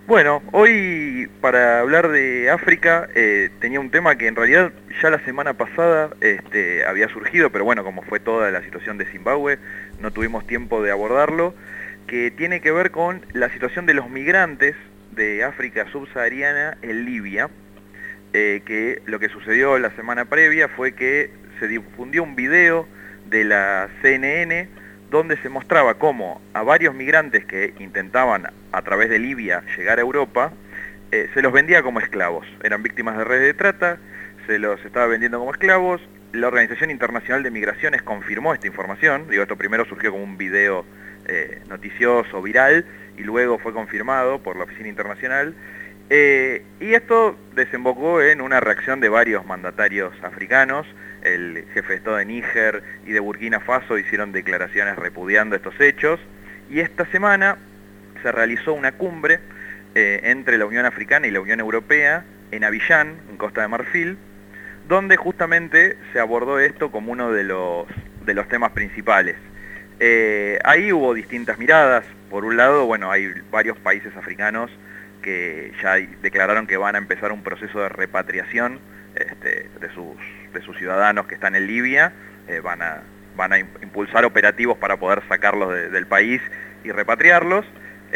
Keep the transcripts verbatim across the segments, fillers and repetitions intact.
Bueno, hoy para hablar de África eh, tenía un tema que en realidad ya la semana pasada este, había surgido, pero bueno, como fue toda la situación de Zimbabue, no tuvimos tiempo de abordarlo, que tiene que ver con la situación de los migrantes de África subsahariana en Libia, eh, que lo que sucedió la semana previa fue que se difundió un video de la C N N donde se mostraba cómo a varios migrantes que intentaban a través de Libia llegar a Europa, eh, se los vendía como esclavos. Eran víctimas de redes de trata, se los estaba vendiendo como esclavos. La Organización Internacional de Migraciones confirmó esta información. Digo, esto primero surgió como un video eh, noticioso, viral, y luego fue confirmado por la Oficina Internacional. Eh, y esto desembocó en una reacción de varios mandatarios africanos. El jefe de Estado de Níger y de Burkina Faso hicieron declaraciones repudiando estos hechos. Y esta semana se realizó una cumbre eh, entre la Unión Africana y la Unión Europea en Abiyán, en Costa de Marfil, donde justamente se abordó esto como uno de los, de los temas principales. Eh, ahí hubo distintas miradas. Por un lado, bueno, hay varios países africanos que ya declararon que van a empezar un proceso de repatriación este, de, sus, de sus ciudadanos que están en Libia. Eh, van, a, van a impulsar operativos para poder sacarlos de, del país y repatriarlos.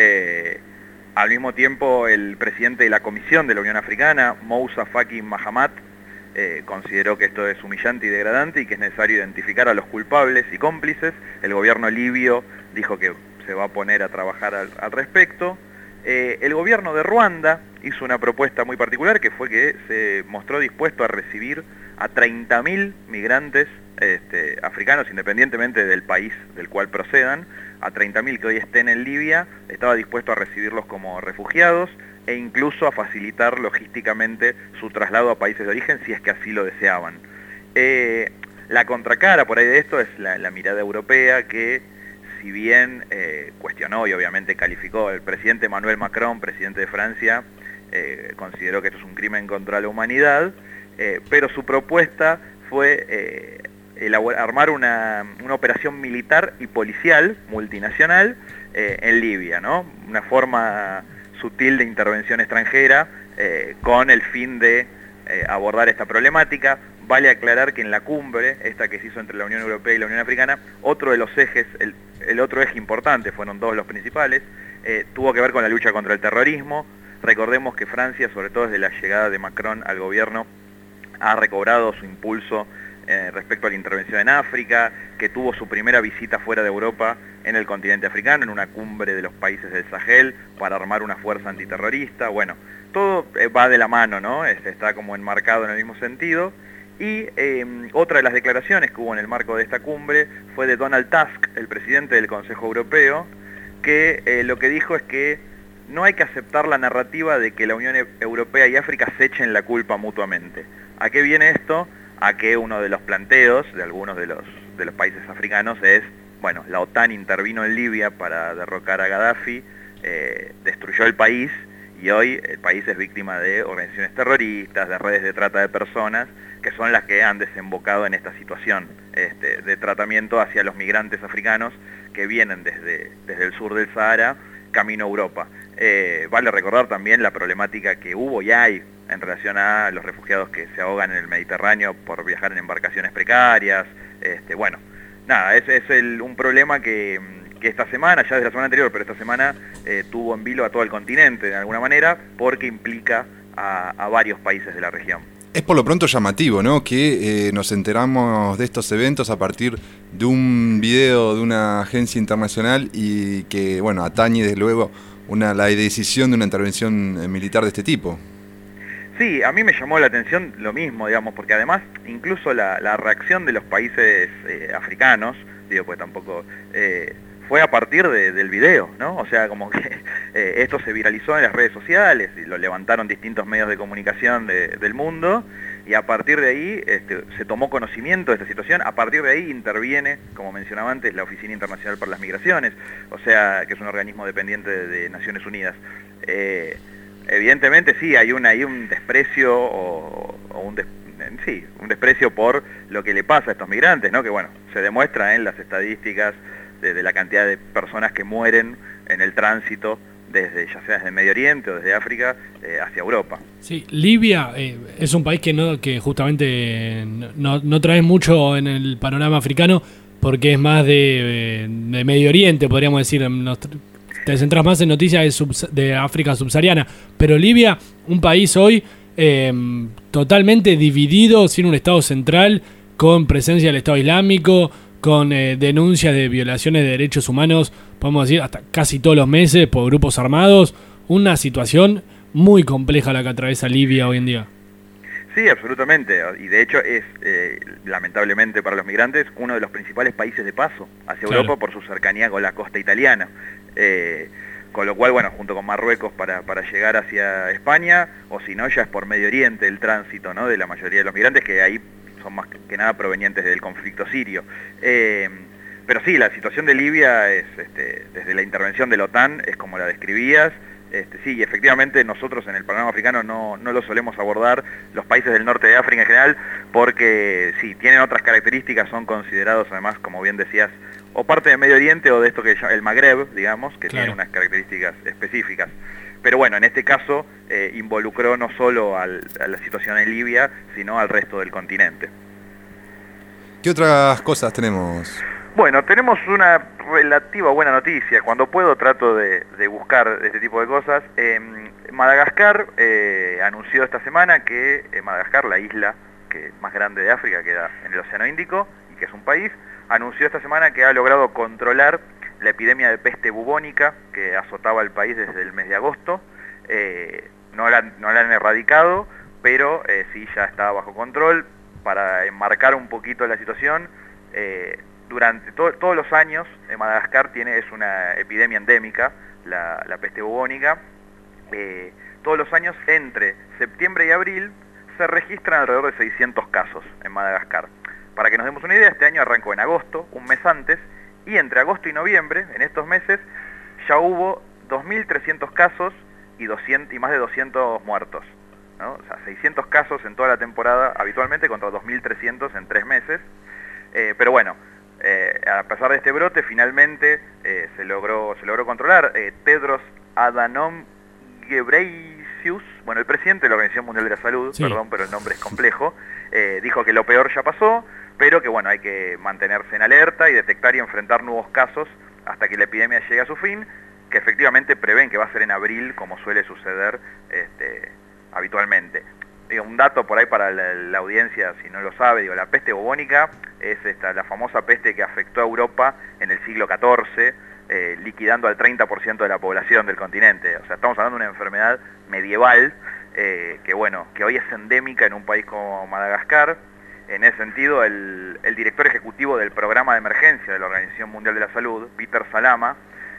Eh, al mismo tiempo, el presidente de la Comisión de la Unión Africana, Moussa Faki Mahamat, eh, consideró que esto es humillante y degradante y que es necesario identificar a los culpables y cómplices. El gobierno libio dijo que se va a poner a trabajar al, al respecto. Eh, el gobierno de Ruanda hizo una propuesta muy particular, que fue que se mostró dispuesto a recibir a treinta mil migrantes este, africanos, independientemente del país del cual procedan. A treinta mil que hoy estén en Libia, estaba dispuesto a recibirlos como refugiados e incluso a facilitar logísticamente su traslado a países de origen si es que así lo deseaban. Eh, la contracara por ahí de esto es la, la mirada europea, que si bien eh, cuestionó y obviamente calificó, el presidente Emmanuel Macron, presidente de Francia, eh, consideró que esto es un crimen contra la humanidad, eh, pero su propuesta fue eh, elaborar, armar una, una operación militar y policial multinacional eh, en Libia, ¿no? Una forma sutil de intervención extranjera eh, con el fin de eh, abordar esta problemática. Vale aclarar que en la cumbre, esta que se hizo entre la Unión Europea y la Unión Africana, otro de los ejes, el, el otro eje importante, fueron dos los principales, eh, tuvo que ver con la lucha contra el terrorismo. Recordemos que Francia, sobre todo desde la llegada de Macron al gobierno, ha recobrado su impulso eh, respecto a la intervención en África, que tuvo su primera visita fuera de Europa en el continente africano, en una cumbre de los países del Sahel, para armar una fuerza antiterrorista. Bueno, todo eh, va de la mano, ¿no? Este, está como enmarcado en el mismo sentido. Y eh, otra de las declaraciones que hubo en el marco de esta cumbre fue de Donald Tusk, el presidente del Consejo Europeo, que eh, lo que dijo es que no hay que aceptar la narrativa de que la Unión Europea y África se echen la culpa mutuamente. ¿A qué viene esto? A que uno de los planteos de algunos de los, de los países africanos es, bueno, la OTAN intervino en Libia para derrocar a Gaddafi, eh, destruyó el país, y hoy el país es víctima de organizaciones terroristas, de redes de trata de personas, que son las que han desembocado en esta situación este, de tratamiento hacia los migrantes africanos que vienen desde, desde el sur del Sahara camino a Europa. Eh, vale recordar también la problemática que hubo y hay en relación a los refugiados que se ahogan en el Mediterráneo por viajar en embarcaciones precarias. Este, bueno, nada, es, es el, un problema que, que esta semana, ya desde la semana anterior, pero esta semana eh, tuvo en vilo a todo el continente de alguna manera, porque implica a, a varios países de la región. Es por lo pronto llamativo, ¿no? Que eh, nos enteramos de estos eventos a partir de un video de una agencia internacional y que, bueno, atañe desde luego una, la decisión de una intervención militar de este tipo. Sí, a mí me llamó la atención lo mismo, digamos, porque además incluso la, la reacción de los países eh, africanos, digo, pues tampoco... Eh, fue a partir de, del video, ¿no? O sea, como que eh, esto se viralizó en las redes sociales y lo levantaron distintos medios de comunicación de, del mundo, y a partir de ahí este, se tomó conocimiento de esta situación. A partir de ahí interviene, como mencionaba antes, la Oficina Internacional para las Migraciones, o sea, que es un organismo dependiente de, de Naciones Unidas. Eh, evidentemente sí, hay un, hay un desprecio o, o un des, sí, un desprecio por lo que le pasa a estos migrantes, ¿no? Que bueno, se demuestra en las estadísticas de, de la cantidad de personas que mueren en el tránsito desde, ya sea desde Medio Oriente o desde África eh, hacia Europa. Sí, Libia eh, es un país que no que justamente no, no trae mucho en el panorama africano porque es más de, de Medio Oriente, podríamos decir. Nos, te centras más en noticias de, sub, de África subsahariana, pero Libia, un país hoy eh, totalmente dividido, sin un Estado central, con presencia del Estado Islámico, con eh, denuncias de violaciones de derechos humanos, podemos decir, hasta casi todos los meses por grupos armados. Una situación muy compleja la que atraviesa Libia hoy en día. Sí, absolutamente, y de hecho es, eh, lamentablemente para los migrantes, uno de los principales países de paso hacia Claro. Europa por su cercanía con la costa italiana. Eh, con lo cual, bueno, junto con Marruecos para, para llegar hacia España, o si no, ya es por Medio Oriente el tránsito, ¿no?, de la mayoría de los migrantes, que ahí son más que nada provenientes del conflicto sirio. Eh, pero sí, la situación de Libia es, este, desde la intervención de la OTAN, es como la describías. Este, sí, y efectivamente nosotros en el panorama africano no, no lo solemos abordar, los países del norte de África en general, porque sí, tienen otras características, son considerados además, como bien decías, o parte de Medio Oriente o de esto que es el Magreb, digamos, que Claro. tiene unas características específicas. Pero bueno, en este caso eh, involucró no solo al, a la situación en Libia, sino al resto del continente. ¿Qué otras cosas tenemos? Bueno, tenemos una relativa buena noticia. Cuando puedo trato de, de buscar este tipo de cosas. Eh, Madagascar eh, anunció esta semana que eh, Madagascar, la isla que más grande de África, queda en el Océano Índico y que es un país, anunció esta semana que ha logrado controlar la epidemia de peste bubónica que azotaba al país desde el mes de agosto. Eh, no, la, no la han erradicado, pero eh, sí ya está bajo control. Para enmarcar un poquito la situación, eh, durante to todos los años en Madagascar tiene, es una epidemia endémica, la, la peste bubónica. Eh, todos los años entre septiembre y abril se registran alrededor de seiscientos casos en Madagascar. Para que nos demos una idea, este año arrancó en agosto, un mes antes, y entre agosto y noviembre, en estos meses, ya hubo dos mil trescientos casos y, doscientos, y más de doscientos muertos, ¿no? O sea, seiscientos casos en toda la temporada habitualmente contra dos mil trescientos en tres meses. Eh, pero bueno, eh, a pesar de este brote, finalmente eh, se logró se logró controlar. Eh, Tedros Adhanom Ghebreyesus, bueno, el presidente de la Organización Mundial de la Salud, Sí. perdón, pero el nombre es complejo, eh, dijo que lo peor ya pasó, pero que bueno, hay que mantenerse en alerta y detectar y enfrentar nuevos casos hasta que la epidemia llegue a su fin, que efectivamente prevén que va a ser en abril, como suele suceder este, habitualmente. Digo, un dato por ahí para la, la audiencia, si no lo sabe, digo, la peste bubónica es esta, la famosa peste que afectó a Europa en el siglo catorce, eh, liquidando al treinta por ciento de la población del continente. O sea, estamos hablando de una enfermedad medieval eh, que, bueno, que hoy es endémica en un país como Madagascar. En ese sentido, el, el director ejecutivo del programa de emergencia de la Organización Mundial de la Salud, Peter Salama,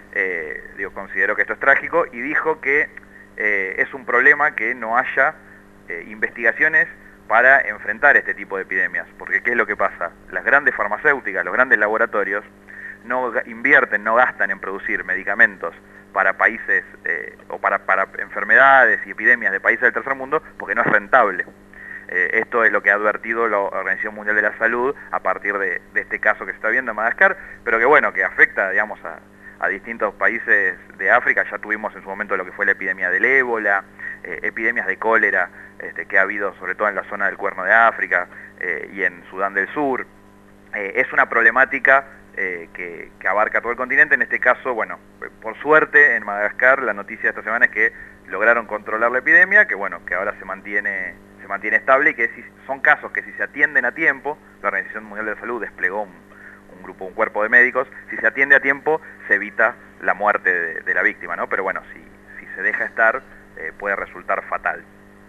eh, digo, consideró que esto es trágico y dijo que eh, es un problema que no haya eh, investigaciones para enfrentar este tipo de epidemias. Porque ¿qué es lo que pasa? Las grandes farmacéuticas, los grandes laboratorios, no invierten, no gastan en producir medicamentos para países eh, o para, para enfermedades y epidemias de países del tercer mundo porque no es rentable. Eh, esto es lo que ha advertido la Organización Mundial de la Salud a partir de, de este caso que se está viendo en Madagascar, pero que bueno, que afecta, digamos, a, a distintos países de África. Ya tuvimos en su momento lo que fue la epidemia del ébola, eh, epidemias de cólera este, que ha habido sobre todo en la zona del Cuerno de África eh, y en Sudán del Sur. Eh, es una problemática eh, que, que abarca todo el continente. En este caso, bueno, por suerte en Madagascar la noticia de esta semana es que lograron controlar la epidemia, que bueno, que ahora se mantiene se mantiene estable y que si, son casos que si se atienden a tiempo, la Organización Mundial de la Salud desplegó un, un grupo, un cuerpo de médicos, si se atiende a tiempo se evita la muerte de, de la víctima, ¿no? Pero bueno, si, si se deja estar, eh, puede resultar fatal.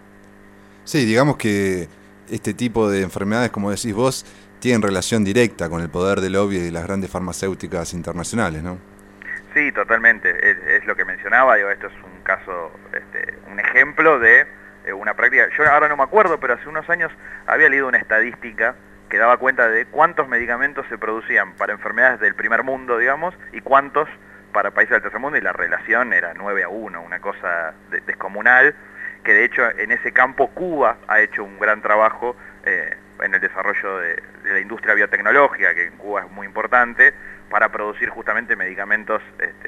Sí, digamos que este tipo de enfermedades, como decís vos, tienen relación directa con el poder del lobby de las grandes farmacéuticas internacionales, ¿no? Sí, totalmente, es, es lo que mencionaba, digo, esto es un caso, este, un ejemplo de eh, una práctica. Yo ahora no me acuerdo, pero hace unos años había leído una estadística que daba cuenta de cuántos medicamentos se producían para enfermedades del primer mundo, digamos, y cuántos para países del tercer mundo, y la relación era nueve a uno, una cosa de, descomunal, que de hecho en ese campo Cuba ha hecho un gran trabajo eh, en el desarrollo de, de la industria biotecnológica, que en Cuba es muy importante, para producir justamente medicamentos este,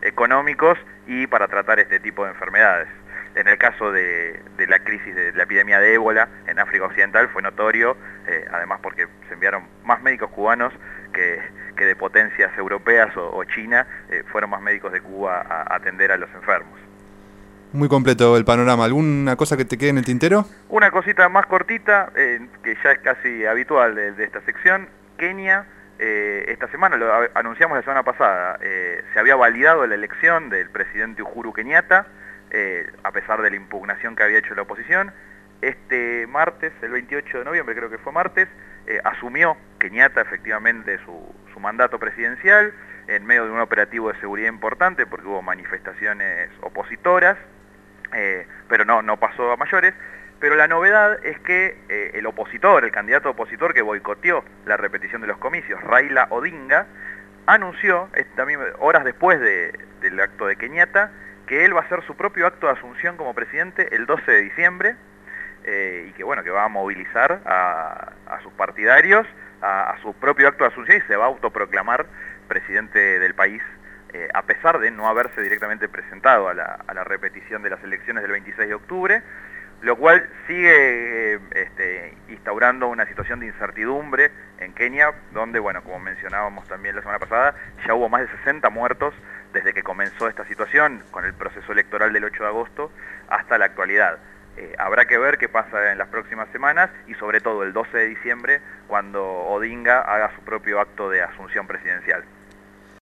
económicos y para tratar este tipo de enfermedades. En el caso de, de la crisis de la epidemia de ébola en África Occidental fue notorio, eh, además porque se enviaron más médicos cubanos que, que de potencias europeas o, o China, eh, fueron más médicos de Cuba a, a atender a los enfermos. Muy completo el panorama. ¿Alguna cosa que te quede en el tintero? Una cosita más cortita, eh, que ya es casi habitual de, de esta sección. Kenia, eh, esta semana, lo a, anunciamos la semana pasada, eh, se había validado la elección del presidente Uhuru Kenyatta, eh, a pesar de la impugnación que había hecho la oposición. Este martes, el veintiocho de noviembre, creo que fue martes, eh, asumió Kenyatta efectivamente su, su mandato presidencial en medio de un operativo de seguridad importante porque hubo manifestaciones opositoras, eh, pero no, no pasó a mayores. Pero la novedad es que eh, el opositor, el candidato opositor que boicoteó la repetición de los comicios, Raila Odinga, anunció, eh, también horas después de, del acto de Kenyatta, que él va a hacer su propio acto de asunción como presidente el doce de diciembre, eh, y que bueno, que va a movilizar a, a sus partidarios a, a su propio acto de asunción y se va a autoproclamar presidente del país, eh, a pesar de no haberse directamente presentado a la, a la repetición de las elecciones del veintiséis de octubre, lo cual sigue eh, este, instaurando una situación de incertidumbre en Kenia, donde, bueno, como mencionábamos también la semana pasada, ya hubo más de sesenta muertos desde que comenzó esta situación, con el proceso electoral del ocho de agosto, hasta la actualidad. Eh, habrá que ver qué pasa en las próximas semanas y sobre todo el doce de diciembre, cuando Odinga haga su propio acto de asunción presidencial.